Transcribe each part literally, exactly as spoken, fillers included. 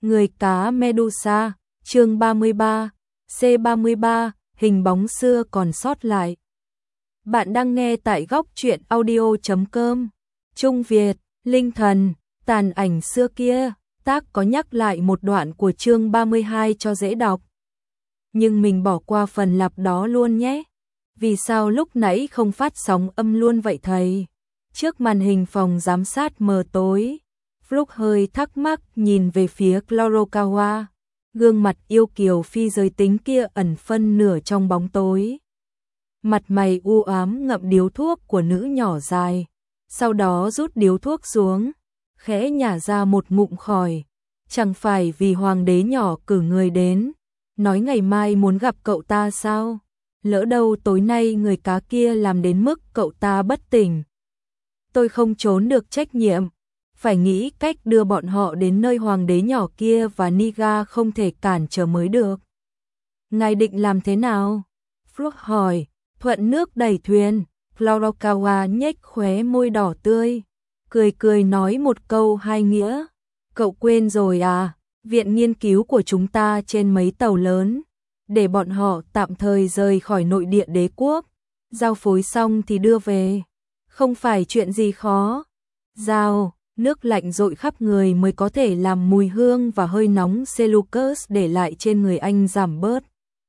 Người cá Medusa, chương ba mươi ba, C ba mươi ba, hình bóng xưa còn sót lại. Bạn đang nghe tại góc truyện audio chấm com. Trung Việt, Linh Thần, tàn ảnh xưa kia, tác có nhắc lại một đoạn của chương ba mươi hai cho dễ đọc. Nhưng mình bỏ qua phần lặp đó luôn nhé. Vì sao lúc nãy không phát sóng âm luôn vậy thầy? Trước màn hình phòng giám sát mờ tối, Fluke hơi thắc mắc nhìn về phía Chlorokawa. Gương mặt yêu kiều phi giới tính kia ẩn phân nửa trong bóng tối. Mặt mày u ám ngậm điếu thuốc của nữ nhỏ dài, sau đó rút điếu thuốc xuống, khẽ nhả ra một ngụm khói. Chẳng phải vì hoàng đế nhỏ cử người đến, nói ngày mai muốn gặp cậu ta sao? Lỡ đâu tối nay người cá kia làm đến mức cậu ta bất tỉnh. Tôi không trốn được trách nhiệm, phải nghĩ cách đưa bọn họ đến nơi hoàng đế nhỏ kia và Niga không thể cản trở mới được. Ngài định làm thế nào? Fluke hỏi. Thuận nước đẩy thuyền. Chlorokawa nhếch khóe môi đỏ tươi, cười cười nói một câu hai nghĩa. Cậu quên rồi à? Viện nghiên cứu của chúng ta trên mấy tàu lớn, để bọn họ tạm thời rời khỏi nội địa đế quốc, giao phối xong thì đưa về. Không phải chuyện gì khó. Giao, nước lạnh dội khắp người mới có thể làm mùi hương và hơi nóng Seleucus để lại trên người anh giảm bớt.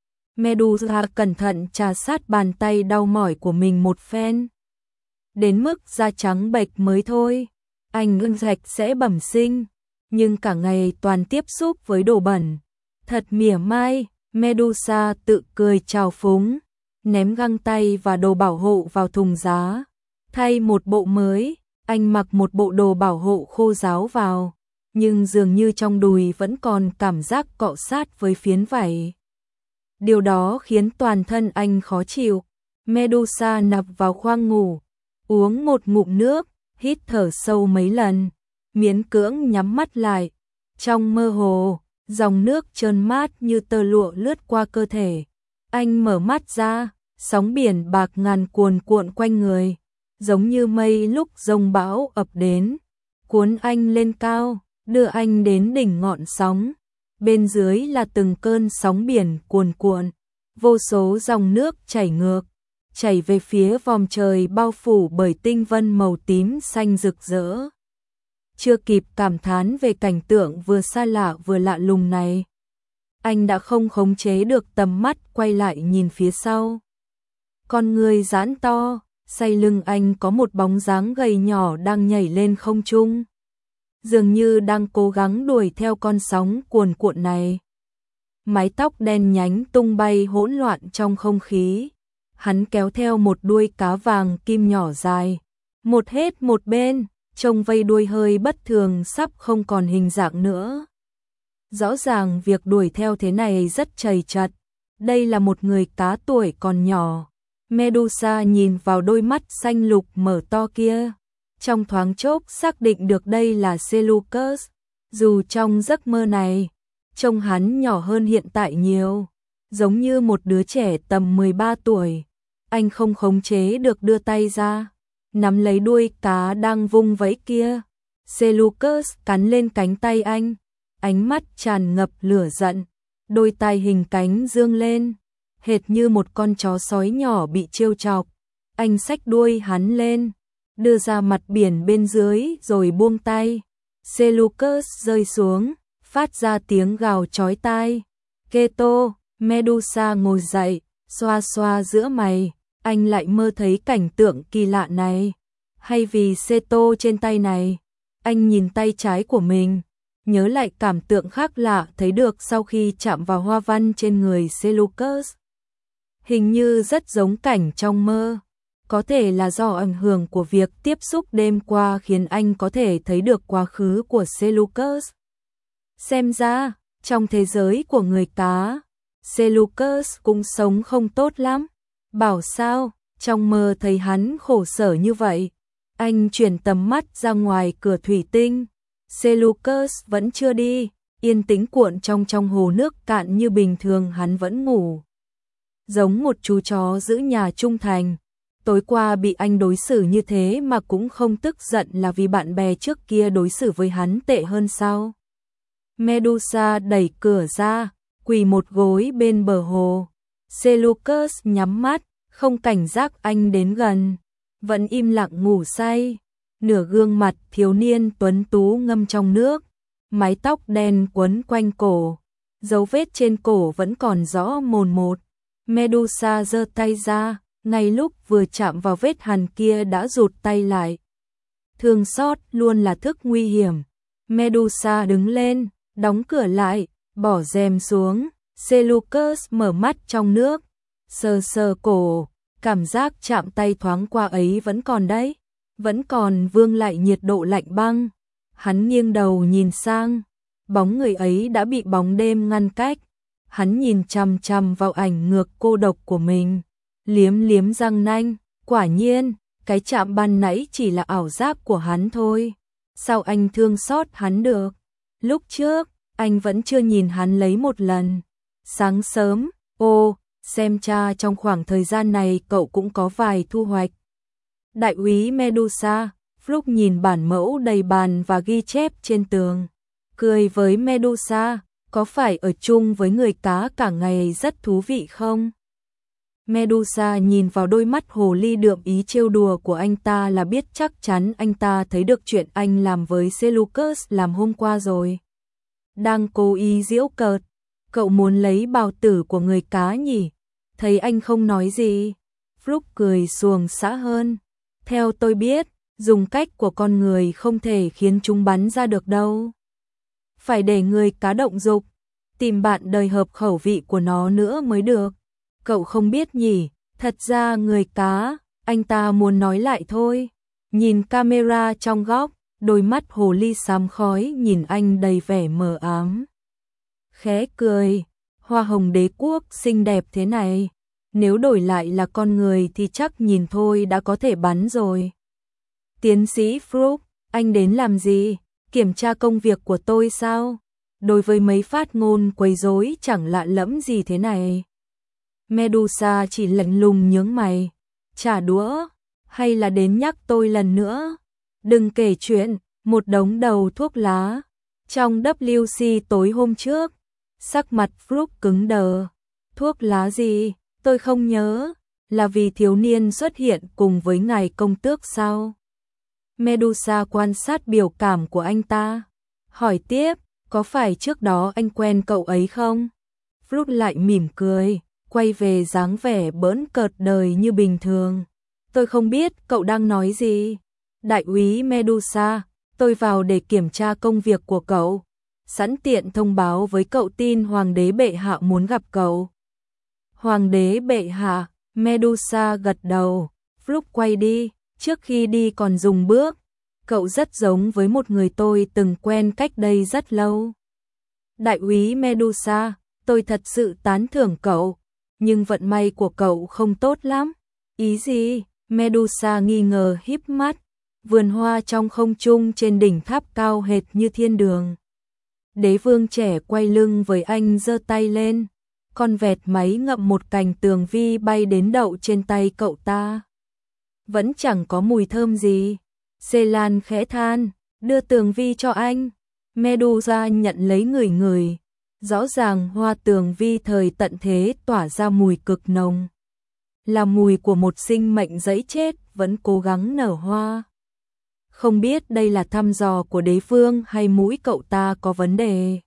Medusa cẩn thận trà sát bàn tay đau mỏi của mình một phen. Đến mức da trắng bệch mới thôi. Anh ưng sạch sẽ bẩm sinh, nhưng cả ngày toàn tiếp xúc với đồ bẩn. Thật mỉa mai. Medusa tự cười trào phúng, ném găng tay và đồ bảo hộ vào thùng giá. Thay một bộ mới, anh mặc một bộ đồ bảo hộ khô ráo vào, nhưng dường như trong đùi vẫn còn cảm giác cọ sát với phiến vải. Điều đó khiến toàn thân anh khó chịu. Medusa nằm vào khoang ngủ, uống một ngụm nước, hít thở sâu mấy lần, miễn cưỡng nhắm mắt lại. Trong mơ hồ, dòng nước trơn mát như tơ lụa lướt qua cơ thể. Anh mở mắt ra, sóng biển bạc ngàn cuồn cuộn quanh người, giống như mây lúc giông bão ập đến, cuốn anh lên cao, đưa anh đến đỉnh ngọn sóng. Bên dưới là từng cơn sóng biển cuồn cuộn, vô số dòng nước chảy ngược, chảy về phía vòm trời bao phủ bởi tinh vân màu tím xanh rực rỡ. Chưa kịp cảm thán về cảnh tượng vừa xa lạ vừa lạ lùng này, anh đã không khống chế được tầm mắt quay lại nhìn phía sau. Con người giãn to, sau lưng anh có một bóng dáng gầy nhỏ đang nhảy lên không trung, dường như đang cố gắng đuổi theo con sóng cuồn cuộn này. Mái tóc đen nhánh tung bay hỗn loạn trong không khí. Hắn kéo theo một đuôi cá vàng kim nhỏ dài, một hết một bên, trông vây đuôi hơi bất thường sắp không còn hình dạng nữa. Rõ ràng việc đuổi theo thế này rất trầy trật. Đây là một người cá tuổi còn nhỏ. Medusa nhìn vào đôi mắt xanh lục mở to kia, trong thoáng chốc xác định được đây là Seleucus. Dù trong giấc mơ này, trông hắn nhỏ hơn hiện tại nhiều, giống như một đứa trẻ tầm mười ba tuổi. Anh không khống chế được đưa tay ra, nắm lấy đuôi cá đang vung vẫy kia. Seleucus cắn lên cánh tay anh, ánh mắt tràn ngập lửa giận, đôi tai hình cánh dương lên, hệt như một con chó sói nhỏ bị trêu chọc. Anh xách đuôi hắn lên, đưa ra mặt biển bên dưới rồi buông tay. Seleucus rơi xuống, phát ra tiếng gào chói tai. Keto, Medusa ngồi dậy, xoa xoa giữa mày. Anh lại mơ thấy cảnh tượng kỳ lạ này. Hay vì Seto trên tay này? Anh nhìn tay trái của mình, nhớ lại cảm tượng khác lạ thấy được sau khi chạm vào hoa văn trên người Seleucus. Hình như rất giống cảnh trong mơ. Có thể là do ảnh hưởng của việc tiếp xúc đêm qua khiến anh có thể thấy được quá khứ của Seleucus. Xem ra, trong thế giới của người cá, Seleucus cũng sống không tốt lắm. Bảo sao, trong mơ thấy hắn khổ sở như vậy. Anh chuyển tầm mắt ra ngoài cửa thủy tinh. Seleucus vẫn chưa đi, yên tĩnh cuộn trong trong hồ nước cạn như bình thường hắn vẫn ngủ. Giống một chú chó giữ nhà trung thành. Tối qua bị anh đối xử như thế mà cũng không tức giận là vì bạn bè trước kia đối xử với hắn tệ hơn sao? Medusa đẩy cửa ra, quỳ một gối bên bờ hồ. Seleucus nhắm mắt, không cảnh giác anh đến gần, vẫn im lặng ngủ say. Nửa gương mặt thiếu niên tuấn tú ngâm trong nước, mái tóc đen quấn quanh cổ, dấu vết trên cổ vẫn còn rõ mồn một. Medusa giơ tay ra, ngay lúc vừa chạm vào vết hằn kia đã rụt tay lại. Thương xót luôn là thức nguy hiểm. Medusa đứng lên, đóng cửa lại, bỏ rèm xuống. Seleucus mở mắt trong nước, sờ sờ cổ, cảm giác chạm tay thoáng qua ấy vẫn còn đấy, vẫn còn vương lại nhiệt độ lạnh băng. Hắn nghiêng đầu nhìn sang, bóng người ấy đã bị bóng đêm ngăn cách. Hắn nhìn chằm chằm vào ảnh ngược cô độc của mình, liếm liếm răng nanh, quả nhiên, cái chạm ban nãy chỉ là ảo giác của hắn thôi. Sao anh thương xót hắn được? Lúc trước, anh vẫn chưa nhìn hắn lấy một lần. Sáng sớm, ô, xem cha trong khoảng thời gian này cậu cũng có vài thu hoạch. Đại úy Medusa, Fluke nhìn bản mẫu đầy bàn và ghi chép trên tường, cười với Medusa, có phải ở chung với người cá cả ngày rất thú vị không? Medusa nhìn vào đôi mắt hồ ly đượm ý trêu đùa của anh ta là biết chắc chắn anh ta thấy được chuyện anh làm với Seleucus làm hôm qua rồi. Đang cố ý giễu cợt, cậu muốn lấy bào tử của người cá nhỉ? Thấy anh không nói gì, Fluke cười xuồng xã hơn. Theo tôi biết, dùng cách của con người không thể khiến chúng bắn ra được đâu. Phải để người cá động dục, tìm bạn đời hợp khẩu vị của nó nữa mới được. Cậu không biết nhỉ, thật ra người cá, anh ta muốn nói lại thôi. Nhìn camera trong góc, đôi mắt hồ ly xám khói nhìn anh đầy vẻ mờ ám. Khẽ cười, hoa hồng đế quốc xinh đẹp thế này, nếu đổi lại là con người thì chắc nhìn thôi đã có thể bắn rồi. Tiến sĩ Fluke, anh đến làm gì? Kiểm tra công việc của tôi sao? Đối với mấy phát ngôn quấy rối chẳng lạ lẫm gì thế này. Medusa chỉ lạnh lùng nhướng mày. Trả đũa, hay là đến nhắc tôi lần nữa? Đừng kể chuyện, một đống đầu thuốc lá. Trong W C tối hôm trước, sắc mặt Fluke cứng đờ. Thuốc lá gì? Tôi không nhớ. Là vì thiếu niên xuất hiện cùng với ngài công tước sao? Medusa quan sát biểu cảm của anh ta. Hỏi tiếp, có phải trước đó anh quen cậu ấy không? Fluke lại mỉm cười, quay về dáng vẻ bỡn cợt đời như bình thường. Tôi không biết cậu đang nói gì. Đại úy Medusa, tôi vào để kiểm tra công việc của cậu. Sẵn tiện thông báo với cậu tin Hoàng đế bệ hạ muốn gặp cậu. Hoàng đế bệ hạ, Medusa gật đầu. Fluke quay đi, trước khi đi còn dùng bước. Cậu rất giống với một người tôi từng quen cách đây rất lâu. Đại úy Medusa, tôi thật sự tán thưởng cậu, nhưng vận may của cậu không tốt lắm. Ý gì? Medusa nghi ngờ híp mắt. Vườn hoa trong không trung trên đỉnh tháp cao hệt như thiên đường. Đế vương trẻ quay lưng với anh giơ tay lên. Con vẹt máy ngậm một cành tường vi bay đến đậu trên tay cậu ta. Vẫn chẳng có mùi thơm gì. Selan khẽ than, đưa tường vi cho anh. Medusa nhận lấy ngửi ngửi. Rõ ràng hoa tường vi thời tận thế tỏa ra mùi cực nồng. Là mùi của một sinh mệnh giấy chết vẫn cố gắng nở hoa. Không biết đây là thăm dò của đế vương hay mũi cậu ta có vấn đề.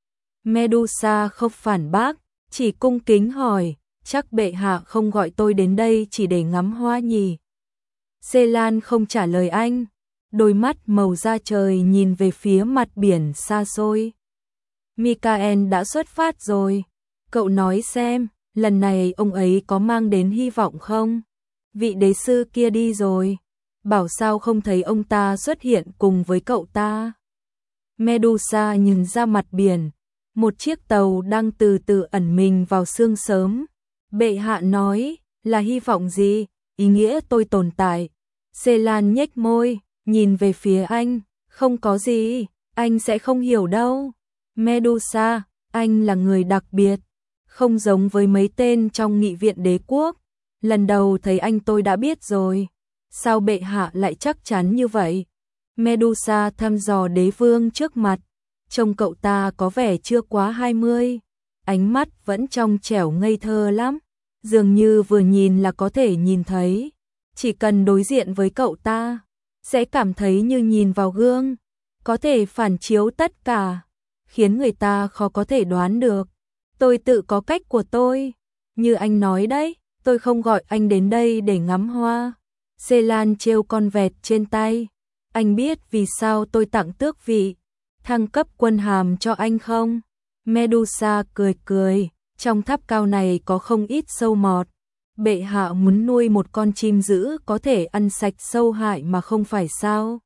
Medusa không phản bác, chỉ cung kính hỏi, chắc bệ hạ không gọi tôi đến đây chỉ để ngắm hoa nhỉ? Selan không trả lời anh, đôi mắt màu da trời nhìn về phía mặt biển xa xôi. Mikael đã xuất phát rồi, cậu nói xem, lần này ông ấy có mang đến hy vọng không? Vị đế sư kia đi rồi, bảo sao không thấy ông ta xuất hiện cùng với cậu ta. Medusa nhìn ra mặt biển, một chiếc tàu đang từ từ ẩn mình vào sương sớm. Bệ hạ nói, là hy vọng gì? Ý nghĩa tôi tồn tại. Selan nhếch môi, nhìn về phía anh, không có gì, anh sẽ không hiểu đâu. Medusa, anh là người đặc biệt, không giống với mấy tên trong nghị viện đế quốc. Lần đầu thấy anh tôi đã biết rồi. Sao bệ hạ lại chắc chắn như vậy? Medusa thăm dò đế vương trước mặt. trông cậu ta có vẻ chưa quá hai mươi, ánh mắt vẫn trong trẻo ngây thơ lắm, dường như vừa nhìn là có thể nhìn thấy, chỉ cần đối diện với cậu ta, sẽ cảm thấy như nhìn vào gương, có thể phản chiếu tất cả, khiến người ta khó có thể đoán được. Tôi tự có cách của tôi, như anh nói đấy, tôi không gọi anh đến đây để ngắm hoa. Xê Lan treo con vẹt trên tay. Anh biết vì sao tôi tặng tước vị, thăng cấp quân hàm cho anh không? Medusa cười cười, trong tháp cao này có không ít sâu mọt. Bệ hạ muốn nuôi một con chim dữ có thể ăn sạch sâu hại mà không phải sao?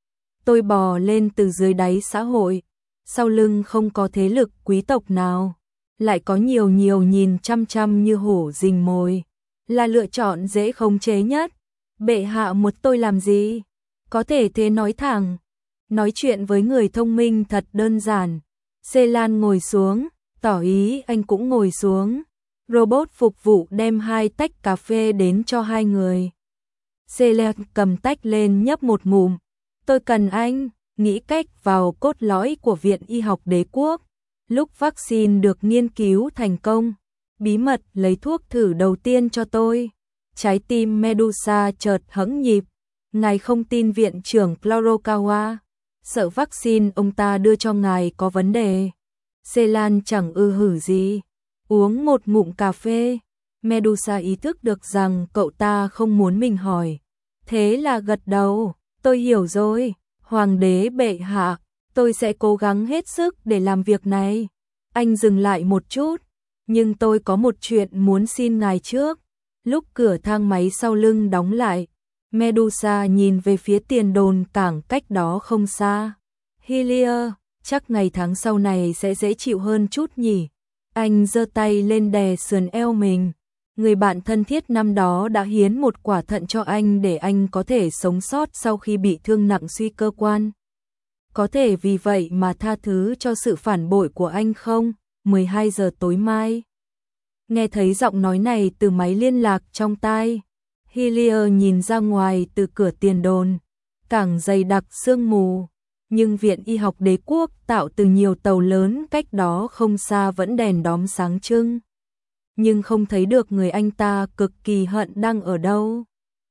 Tôi bò lên từ dưới đáy xã hội, sau lưng không có thế lực quý tộc nào, lại có nhiều nhiều nhìn chăm chăm như hổ rình mồi, là lựa chọn dễ khống chế nhất. Bệ hạ muốn tôi làm gì? Có thể thế nói thẳng. Nói chuyện với người thông minh thật đơn giản. Xê Lan ngồi xuống, tỏ ý anh cũng ngồi xuống. Robot phục vụ đem hai tách cà phê đến cho hai người. Xê Lan cầm tách lên nhấp một ngụm. Tôi cần anh, nghĩ cách vào cốt lõi của Viện Y học Đế quốc. Lúc vaccine được nghiên cứu thành công, bí mật lấy thuốc thử đầu tiên cho tôi. Trái tim Medusa chợt hẫng nhịp. Ngài không tin viện trưởng Chlorokawa, sợ vaccine ông ta đưa cho ngài có vấn đề. Xê Lan chẳng ư hử gì, uống một ngụm cà phê. Medusa ý thức được rằng cậu ta không muốn mình hỏi. Thế là gật đầu, tôi hiểu rồi, hoàng đế bệ hạ, tôi sẽ cố gắng hết sức để làm việc này. Anh dừng lại một chút, nhưng tôi có một chuyện muốn xin ngài trước. Lúc cửa thang máy sau lưng đóng lại, Medusa nhìn về phía tiền đồn cảng cách đó không xa. Hillier, chắc ngày tháng sau này sẽ dễ chịu hơn chút nhỉ. Anh giơ tay lên đè sườn eo mình. Người bạn thân thiết năm đó đã hiến một quả thận cho anh để anh có thể sống sót sau khi bị thương nặng suy cơ quan. Có thể vì vậy mà tha thứ cho sự phản bội của anh không? mười hai giờ tối mai. Nghe thấy giọng nói này từ máy liên lạc trong tai. Hillier nhìn ra ngoài từ cửa tiền đồn, cảng dày đặc sương mù, nhưng Viện Y học Đế quốc tạo từ nhiều tàu lớn cách đó không xa vẫn đèn đóm sáng trưng. Nhưng không thấy được người anh ta cực kỳ hận đang ở đâu.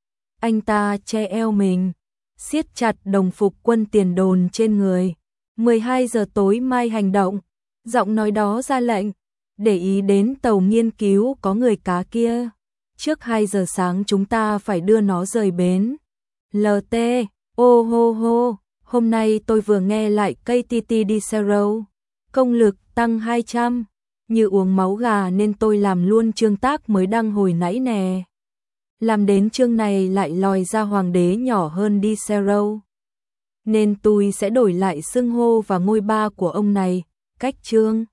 Anh ta che eo mình, siết chặt đồng phục quân tiền đồn trên người. mười hai giờ tối mai hành động, giọng nói đó ra lệnh, để ý đến tàu nghiên cứu có người cá kia. Trước hai giờ sáng chúng ta phải đưa nó rời bến. lờ tê, ô hô hô, hôm nay tôi vừa nghe lại ca tê tê Diesel, công lực tăng hai trăm, như uống máu gà nên tôi làm luôn chương tác mới đăng hồi nãy nè. Làm đến chương này lại lòi ra hoàng đế nhỏ hơn Diesel, nên tôi sẽ đổi lại xưng hô và ngôi ba của ông này, cách chương.